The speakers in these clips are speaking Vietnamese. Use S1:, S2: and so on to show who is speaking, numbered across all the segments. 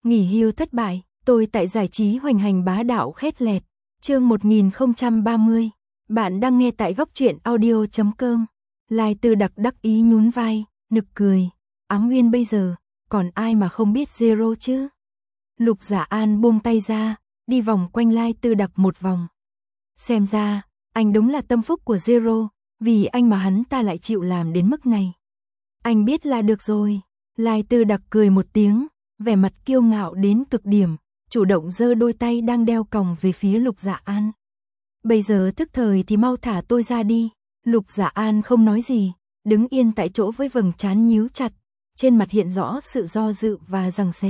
S1: Nghỉ hưu thất bại, tôi tại giải trí hoành hành bá đạo khét lẹt. Chương 1030. Bạn đang nghe tại góc truyện audio.com. Lai Tư Đặc đắc ý nhún vai, nực cười. Ám Nguyên bây giờ, còn ai mà không biết Zero chứ? Lục Giả An buông tay ra, đi vòng quanh Lai Tư Đặc một vòng. Xem ra, anh đúng là tâm phúc của Zero, vì anh mà hắn ta lại chịu làm đến mức này. Anh biết là được rồi. Lai Tư Đặc cười một tiếng, vẻ mặt kiêu ngạo đến cực điểm, chủ động giơ đôi tay đang đeo còng về phía Lục Giả An. Bây giờ thức thời thì mau thả tôi ra đi. Lục Giả An không nói gì, đứng yên tại chỗ với vầng trán nhíu chặt, trên mặt hiện rõ sự do dự và giằng xé.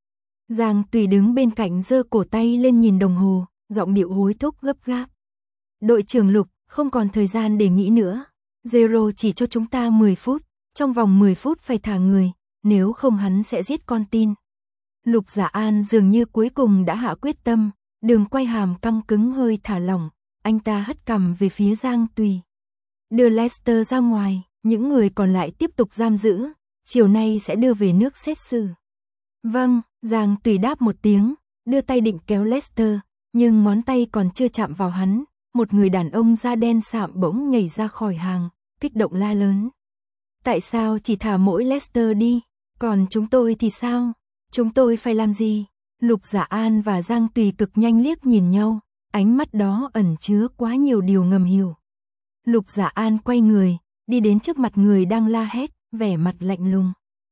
S1: Giang Tùy đứng bên cạnh giơ cổ tay lên nhìn đồng hồ, giọng điệu hối thúc gấp gáp. Đội trưởng Lục, không còn thời gian để nghĩ nữa. Zero chỉ cho chúng ta 10 phút, trong vòng 10 phút phải thả người, nếu không hắn sẽ giết con tin. Lục Giả An dường như cuối cùng đã hạ quyết tâm, đường quay hàm căng cứng hơi thả lỏng, anh ta hất cằm về phía Giang Tùy. Đưa Lester ra ngoài, những người còn lại tiếp tục giam giữ, chiều nay sẽ đưa về nước xét xử. Vâng, Giang Tùy đáp một tiếng, đưa tay định kéo Lester, nhưng ngón tay còn chưa chạm vào hắn, một người đàn ông da đen sạm bỗng nhảy ra khỏi hàng, kích động la lớn. Tại sao chỉ thả mỗi Lester đi, còn chúng tôi thì sao? Chúng tôi phải làm gì? Lục Giả An và Giang Tùy cực nhanh liếc nhìn nhau, ánh mắt đó ẩn chứa quá nhiều điều ngầm hiểu. Lục Giả An quay người, đi đến trước mặt người đang la hét, vẻ mặt lạnh lùng.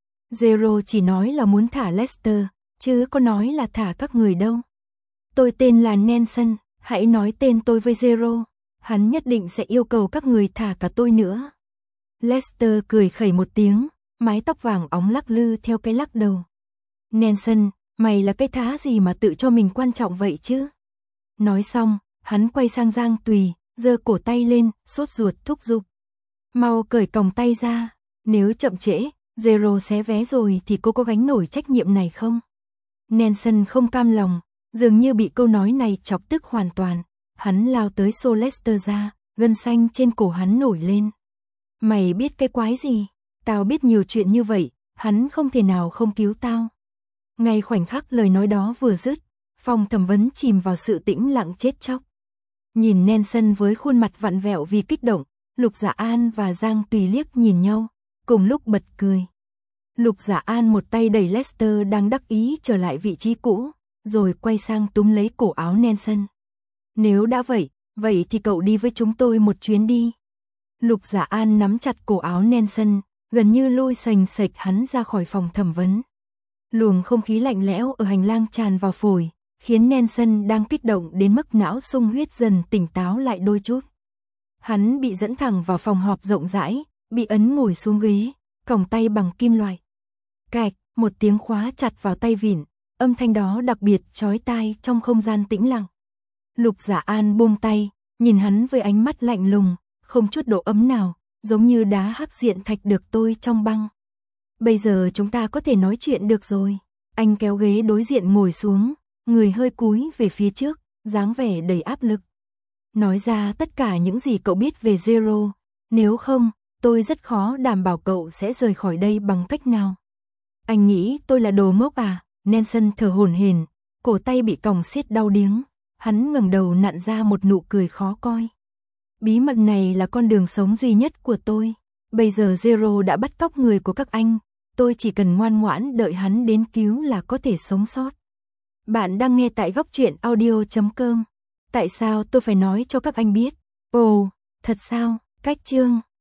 S1: Zero chỉ nói là muốn thả Lester, chứ có nói là thả các người đâu. Tôi tên là Nelson, hãy nói tên tôi với Zero, hắn nhất định sẽ yêu cầu các người thả cả tôi nữa. Lester cười khẩy một tiếng, mái tóc vàng óng lắc lư theo cái lắc đầu. Nelson, mày là cái thá gì mà tự cho mình quan trọng vậy chứ? Nói xong, hắn quay sang Giang Tùy, giơ cổ tay lên, sốt ruột thúc giục. Mau cởi còng tay ra, nếu chậm trễ, Zero xé vé rồi thì cô có gánh nổi trách nhiệm này không? Nelson không cam lòng, dường như bị câu nói này chọc tức hoàn toàn, hắn lao tới xô Lester ra, gân xanh trên cổ hắn nổi lên. Mày biết cái quái gì? Tao biết nhiều chuyện như vậy, hắn không thể nào không cứu tao. Ngay khoảnh khắc lời nói đó vừa dứt, phòng thẩm vấn chìm vào sự tĩnh lặng chết chóc. Nhìn Nelson với khuôn mặt vặn vẹo vì kích động, Lục Giả An và Giang Tùy liếc nhìn nhau, cùng lúc bật cười. Lục Giả An một tay đẩy Lester đang đắc ý trở lại vị trí cũ, rồi quay sang túm lấy cổ áo Nelson. Nếu đã vậy thì cậu đi với chúng tôi một chuyến đi. Lục Giả An nắm chặt cổ áo Nelson, gần như lôi xềnh xệch hắn ra khỏi phòng thẩm vấn. Luồng không khí lạnh lẽo ở hành lang tràn vào phổi, khiến Nelson đang kích động đến mức não sung huyết dần tỉnh táo lại đôi chút. Hắn bị dẫn thẳng vào phòng họp rộng rãi, bị ấn ngồi xuống ghế, còng tay bằng kim loại. Cạch, một tiếng khóa chặt vào tay vịn, âm thanh đó đặc biệt chói tai trong không gian tĩnh lặng. Lục Giả An buông tay, nhìn hắn với ánh mắt lạnh lùng, không chút độ ấm nào, giống như đá hắc diện thạch được tôi trong băng. Bây giờ chúng ta có thể nói chuyện được rồi. Anh kéo ghế đối diện ngồi xuống, người hơi cúi về phía trước, dáng vẻ đầy áp lực. Nói ra tất cả những gì cậu biết về Zero, nếu không, tôi rất khó đảm bảo cậu sẽ rời khỏi đây bằng cách nào. Anh nghĩ tôi là đồ ngốc à? Nelson thở hổn hển, cổ tay bị còng siết đau điếng, hắn ngẩng đầu nặn ra một nụ cười khó coi. Bí mật này là con đường sống duy nhất của tôi. Bây giờ Zero đã bắt cóc người của các anh, tôi chỉ cần ngoan ngoãn đợi hắn đến cứu là có thể sống sót. Bạn đang nghe tại góc truyện audio.com. Tại sao tôi phải nói cho các anh biết? Ồ, thật sao? Cách chương